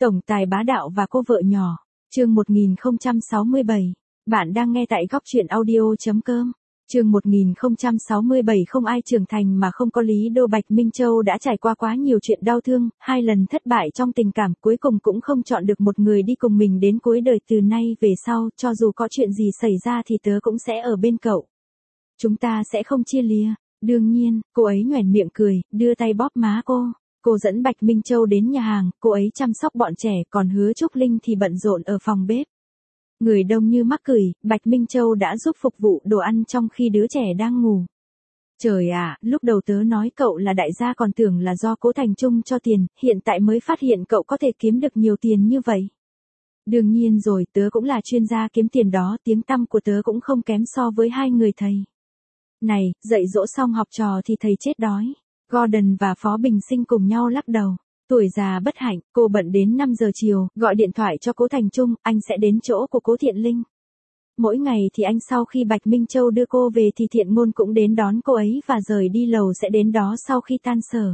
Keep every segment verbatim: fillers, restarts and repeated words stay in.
Tổng tài bá đạo và cô vợ nhỏ, chương một nghìn không trăm sáu mươi bảy. Bạn đang nghe tại góc truyện audio.com. Chương một nghìn không trăm sáu mươi bảy. Không ai trưởng thành mà không có lý do. Bạch Minh Châu đã trải qua quá nhiều chuyện đau thương, hai lần thất bại trong tình cảm, cuối cùng cũng không chọn được một người đi cùng mình đến cuối đời. Từ nay về sau, cho dù có chuyện gì xảy ra thì tớ cũng sẽ ở bên cậu. Chúng ta sẽ không chia lìa. Đương nhiên, cô ấy nhoẻn miệng cười, đưa tay bóp má cô. Cô dẫn Bạch Minh Châu đến nhà hàng, cô ấy chăm sóc bọn trẻ, còn Hứa Trúc Linh thì bận rộn ở phòng bếp. Người đông như mắc cười, Bạch Minh Châu đã giúp phục vụ đồ ăn trong khi đứa trẻ đang ngủ. Trời ạ, lúc đầu tớ nói cậu là đại gia còn tưởng là do Cố Thành Trung cho tiền, hiện tại mới phát hiện cậu có thể kiếm được nhiều tiền như vậy. Đương nhiên rồi, tớ cũng là chuyên gia kiếm tiền đó, tiếng tăm của tớ cũng không kém so với hai người thầy. Này, dạy dỗ xong học trò thì thầy chết đói. Gordon và Phó Bình Sinh cùng nhau lắc đầu. Tuổi già bất hạnh, cô bận đến năm giờ chiều, gọi điện thoại cho Cố Thành Trung, anh sẽ đến chỗ của Cố Thiện Linh. Mỗi ngày thì anh sau khi Bạch Minh Châu đưa cô về thì Thiện Ngôn cũng đến đón cô ấy và rời đi lầu sẽ đến đó sau khi tan sở.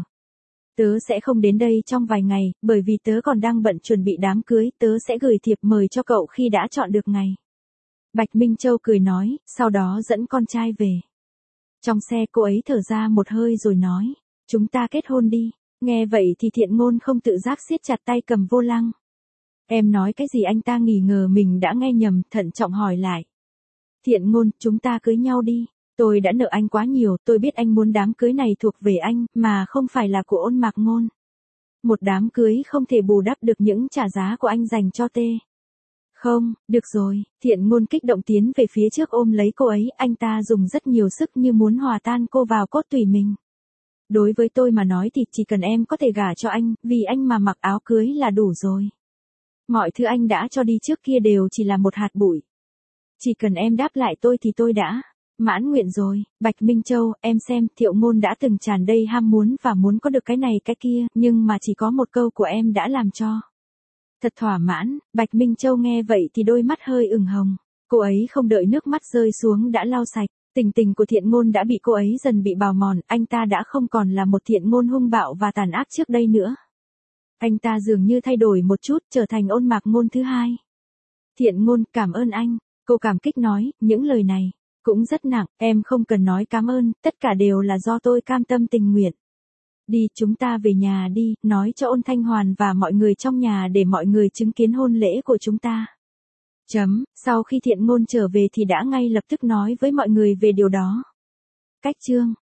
Tớ sẽ không đến đây trong vài ngày, bởi vì tớ còn đang bận chuẩn bị đám cưới, tớ sẽ gửi thiệp mời cho cậu khi đã chọn được ngày. Bạch Minh Châu cười nói, sau đó dẫn con trai về. Trong xe cô ấy thở ra một hơi rồi nói, chúng ta kết hôn đi. Nghe vậy thì Thiện Ngôn không tự giác siết chặt tay cầm vô lăng. Em nói cái gì? Anh ta nghi ngờ mình đã nghe nhầm, thận trọng hỏi lại. Thiện Ngôn, chúng ta cưới nhau đi. Tôi đã nợ anh quá nhiều, tôi biết anh muốn đám cưới này thuộc về anh, mà không phải là của Ôn Mạc Ngôn. Một đám cưới không thể bù đắp được những trả giá của anh dành cho Tê. Không, được rồi, Thiện Ngôn kích động tiến về phía trước ôm lấy cô ấy, anh ta dùng rất nhiều sức như muốn hòa tan cô vào cốt tủy mình. Đối với tôi mà nói thì chỉ cần em có thể gả cho anh, vì anh mà mặc áo cưới là đủ rồi. Mọi thứ anh đã cho đi trước kia đều chỉ là một hạt bụi. Chỉ cần em đáp lại tôi thì tôi đã mãn nguyện rồi. Bạch Minh Châu, em xem, Thiệu Ngôn đã từng tràn đầy ham muốn và muốn có được cái này cái kia, nhưng mà chỉ có một câu của em đã làm cho. Thật thỏa mãn. Bạch Minh Châu nghe vậy thì đôi mắt hơi ửng hồng. Cô ấy không đợi nước mắt rơi xuống đã lau sạch. Tình tình của Thiện Ngôn đã bị cô ấy dần bị bào mòn, anh ta đã không còn là một Thiện Ngôn hung bạo và tàn ác trước đây nữa. Anh ta dường như thay đổi một chút, trở thành Ôn Mạc Ngôn thứ hai. Thiện Ngôn, cảm ơn anh. Cô cảm kích nói, những lời này cũng rất nặng, em không cần nói cảm ơn, tất cả đều là do tôi cam tâm tình nguyện. Đi, chúng ta về nhà đi, nói cho Ôn Thanh Hoàn và mọi người trong nhà để mọi người chứng kiến hôn lễ của chúng ta. Chấm, sau khi Thiện Ngôn trở về thì đã ngay lập tức nói với mọi người về điều đó. Cách chương